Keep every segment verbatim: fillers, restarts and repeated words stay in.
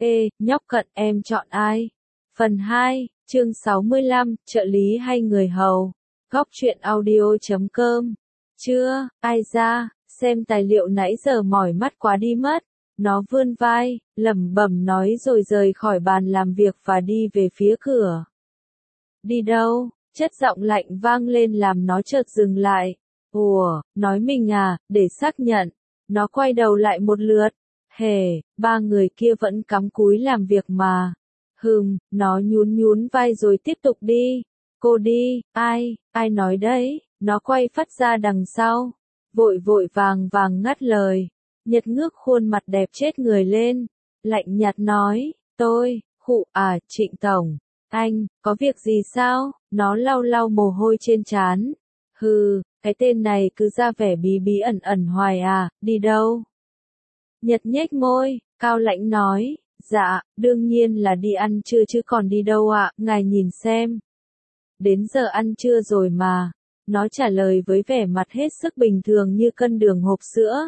Ê, nhóc cận em chọn ai? Phần hai, chương sáu mươi lăm, trợ lý hay người hầu? Góc truyện audio chấm com. Chưa, ai ra, xem tài liệu nãy giờ mỏi mắt quá đi mất. Nó vươn vai, lẩm bẩm nói rồi rời khỏi bàn làm việc và đi về phía cửa. Đi đâu? Chất giọng lạnh vang lên làm nó chợt dừng lại. Ủa, nói mình à, để xác nhận. Nó quay đầu lại một lượt. Hề, ba người kia vẫn cắm cúi làm việc mà. Hừm, nó nhún nhún vai rồi tiếp tục đi. Cô đi, ai, ai nói đấy, nó quay phát ra đằng sau. Vội vội vàng vàng ngắt lời. Nhật ngước khuôn mặt đẹp chết người lên. Lạnh nhạt nói, tôi, khụ à, Trịnh Tổng. Anh, có việc gì sao? Nó lau lau mồ hôi trên trán. Hừ, cái tên này cứ ra vẻ bí bí ẩn ẩn hoài à, đi đâu? Nhật nhếch môi, cao lãnh nói, dạ, đương nhiên là đi ăn trưa chứ còn đi đâu ạ, ngài nhìn xem. Đến giờ ăn trưa rồi mà. Nó trả lời với vẻ mặt hết sức bình thường như cân đường hộp sữa.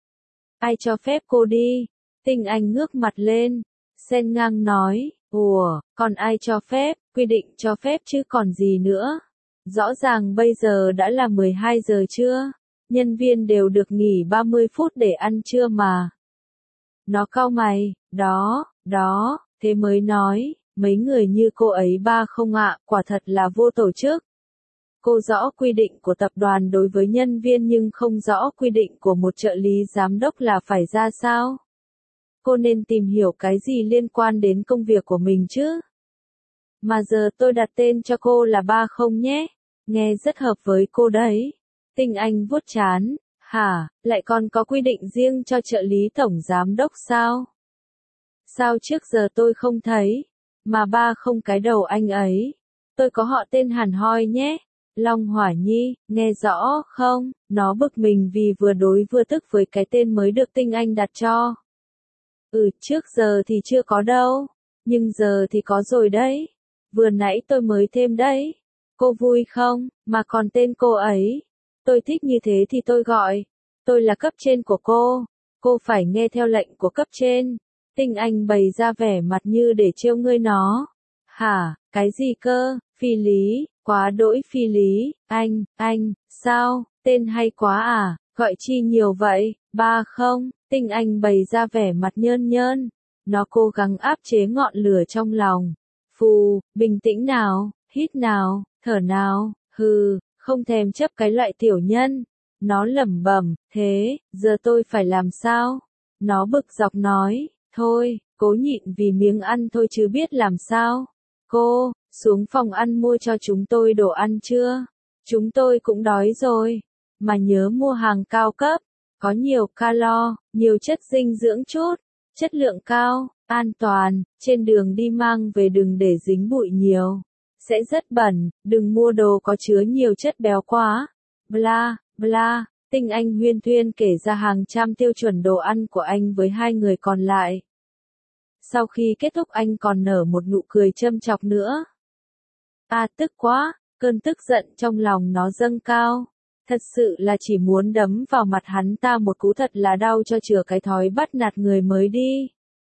Ai cho phép cô đi? Tinh Anh ngước mặt lên, xen ngang nói, ủa, còn ai cho phép, quy định cho phép chứ còn gì nữa. Rõ ràng bây giờ đã là mười hai giờ trưa, nhân viên đều được nghỉ ba mươi phút để ăn trưa mà. Nó cau mày, đó, đó, thế mới nói, mấy người như cô ấy ba không ạ, quả thật là vô tổ chức. Cô rõ quy định của tập đoàn đối với nhân viên nhưng không rõ quy định của một trợ lý giám đốc là phải ra sao. Cô nên tìm hiểu cái gì liên quan đến công việc của mình chứ. Mà giờ tôi đặt tên cho cô là ba không nhé, nghe rất hợp với cô đấy. Tinh Anh vuốt trán, hả, lại còn có quy định riêng cho trợ lý tổng giám đốc sao? Sao trước giờ tôi không thấy, mà ba không cái đầu anh ấy. Tôi có họ tên hẳn hoi nhé. Long Hỏa Nhi, nghe rõ không? Nó bực mình vì vừa đối vừa tức với cái tên mới được Tinh Anh đặt cho. Ừ, trước giờ thì chưa có đâu, nhưng giờ thì có rồi đấy. Vừa nãy tôi mới thêm đấy. Cô vui không? Mà còn tên cô ấy. Tôi thích như thế thì tôi gọi. Tôi là cấp trên của cô. Cô phải nghe theo lệnh của cấp trên. Tinh Anh bày ra vẻ mặt như để trêu ngươi nó. Hả, cái gì cơ? Phi lý, quá đỗi phi lý. Anh, anh, sao? Tên hay quá à? Gọi chi nhiều vậy? Ba không? Tinh Anh bày ra vẻ mặt nhơn nhơn. Nó cố gắng áp chế ngọn lửa trong lòng. Phù, bình tĩnh nào, hít nào, thở nào, hừ, không thèm chấp cái loại tiểu nhân. Nó lẩm bẩm, thế, giờ tôi phải làm sao? Nó bực dọc nói, thôi, cố nhịn vì miếng ăn thôi chứ biết làm sao. Cô, xuống phòng ăn mua cho chúng tôi đồ ăn chưa? Chúng tôi cũng đói rồi. Mà nhớ mua hàng cao cấp, có nhiều calo, nhiều chất dinh dưỡng chút, chất lượng cao, an toàn, trên đường đi mang về đừng để dính bụi nhiều. Sẽ rất bẩn, đừng mua đồ có chứa nhiều chất béo quá. Bla, bla, Tinh Anh huyên thuyên kể ra hàng trăm tiêu chuẩn đồ ăn của anh với hai người còn lại. Sau khi kết thúc anh còn nở một nụ cười châm chọc nữa. À tức quá, cơn tức giận trong lòng nó dâng cao. Thật sự là chỉ muốn đấm vào mặt hắn ta một cú thật là đau cho chừa cái thói bắt nạt người mới đi.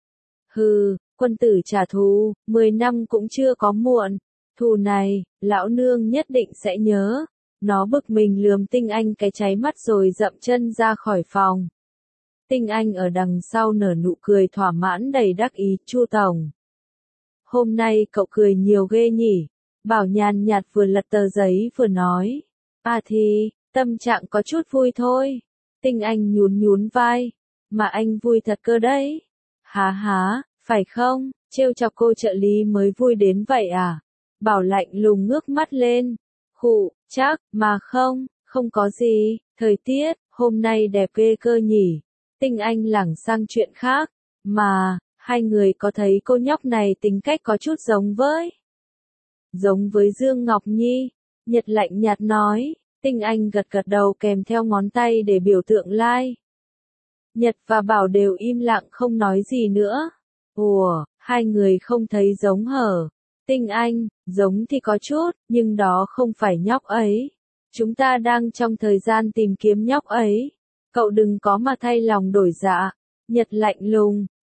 Hừ, quân tử trả thù, mười năm cũng chưa có muộn. Thù này, lão nương nhất định sẽ nhớ. Nó bực mình lườm Tinh Anh cái cháy mắt rồi dậm chân ra khỏi phòng. Tinh Anh ở đằng sau nở nụ cười thỏa mãn đầy đắc ý, Chu Tổng. Hôm nay cậu cười nhiều ghê nhỉ? Bảo nhàn nhạt vừa lật tờ giấy vừa nói. À thì, tâm trạng có chút vui thôi. Tinh Anh nhún nhún vai. Mà anh vui thật cơ đấy. Há há, phải không? Trêu chọc cô trợ lý mới vui đến vậy à? Bảo lạnh lùng ngước mắt lên. Khụ, chắc, mà không, không có gì. Thời tiết, hôm nay đẹp ghê cơ nhỉ? Tinh Anh lảng sang chuyện khác. Mà, hai người có thấy cô nhóc này tính cách có chút giống với? Giống với Dương Ngọc Nhi. Nhật lạnh nhạt nói. Tinh Anh gật gật đầu kèm theo ngón tay để biểu tượng like. Nhật và Bảo đều im lặng không nói gì nữa. Ủa, hai người không thấy giống hở. Tinh Anh, giống thì có chút, nhưng đó không phải nhóc ấy. Chúng ta đang trong thời gian tìm kiếm nhóc ấy. Cậu đừng có mà thay lòng đổi dạ. Nhật lạnh lùng,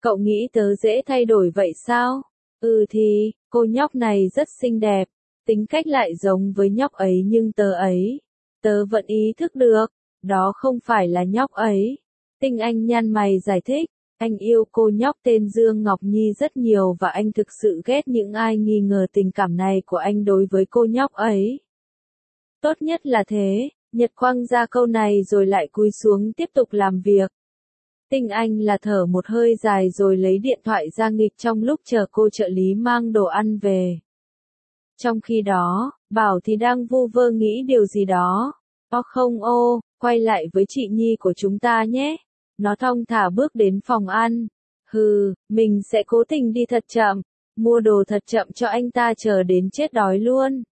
Cậu nghĩ tớ dễ thay đổi vậy sao? Ừ thì, cô nhóc này rất xinh đẹp, tính cách lại giống với nhóc ấy nhưng tớ ấy, tớ vẫn ý thức được, đó không phải là nhóc ấy. Tinh Anh nhăn mày giải thích, anh yêu cô nhóc tên Dương Ngọc Nhi rất nhiều và anh thực sự ghét những ai nghi ngờ tình cảm này của anh đối với cô nhóc ấy. Tốt nhất là thế, Nhật quăng ra câu này rồi lại cúi xuống tiếp tục làm việc. Tinh Anh là thở một hơi dài rồi lấy điện thoại ra nghịch trong lúc chờ cô trợ lý mang đồ ăn về. Trong khi đó, Bảo thì đang vu vơ nghĩ điều gì đó. Ô không ô, quay lại với chị Nhi của chúng ta nhé. Nó thong thả bước đến phòng ăn. Hừ, mình sẽ cố tình đi thật chậm, mua đồ thật chậm cho anh ta chờ đến chết đói luôn.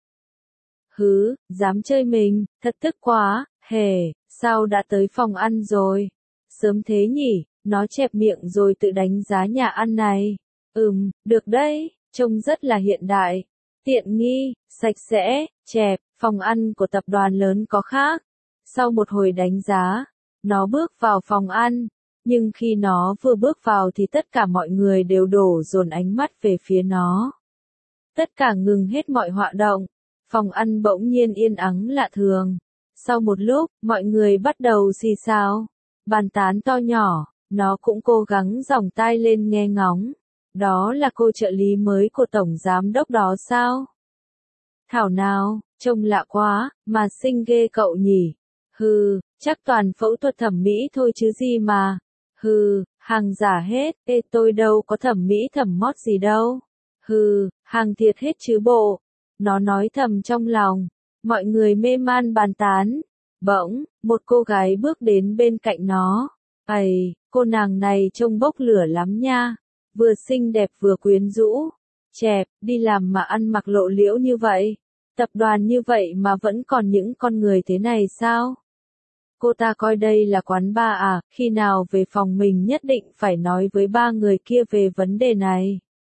Hứ, dám chơi mình, thật tức quá, hề, sao đã tới phòng ăn rồi? Sớm thế nhỉ, nó chẹp miệng rồi tự đánh giá nhà ăn này. Ừm, được đấy, trông rất là hiện đại, tiện nghi, sạch sẽ, chẹp, phòng ăn của tập đoàn lớn có khác. Sau một hồi đánh giá, nó bước vào phòng ăn, nhưng khi nó vừa bước vào thì tất cả mọi người đều đổ dồn ánh mắt về phía nó. Tất cả ngừng hết mọi hoạt động, phòng ăn bỗng nhiên yên ắng lạ thường. Sau một lúc, mọi người bắt đầu xì xào, bàn tán to nhỏ, nó cũng cố gắng giòng tai lên nghe ngóng. Đó là cô trợ lý mới của tổng giám đốc đó sao? Thảo nào, trông lạ quá, mà xinh ghê cậu nhỉ? Hừ, chắc toàn phẫu thuật thẩm mỹ thôi chứ gì mà. Hừ, hàng giả hết, ê tôi đâu có thẩm mỹ thẩm mót gì đâu. Hừ, hàng thiệt hết chứ bộ. Nó nói thầm trong lòng, mọi người mê man bàn tán. Bỗng, một cô gái bước đến bên cạnh nó. Ây, cô nàng này trông bốc lửa lắm nha. Vừa xinh đẹp vừa quyến rũ. Chẹp, đi làm mà ăn mặc lộ liễu như vậy. Tập đoàn như vậy mà vẫn còn những con người thế này sao? Cô ta coi đây là quán bar à, khi nào về phòng mình nhất định phải nói với ba người kia về vấn đề này.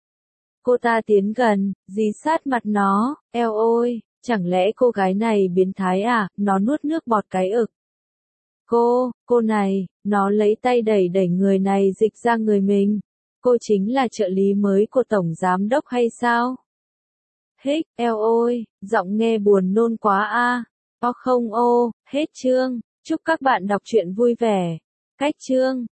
Cô ta tiến gần, dí sát mặt nó, eo ôi, chẳng lẽ cô gái này biến thái à, nó nuốt nước bọt cái ực. Cô, cô này, nó lấy tay đẩy đẩy người này dịch ra người mình. Cô chính là trợ lý mới của tổng giám đốc hay sao? Hích, eo ôi, giọng nghe buồn nôn quá a. Ô không ô, hết chương. Chúc các bạn đọc truyện vui vẻ. Cách chương.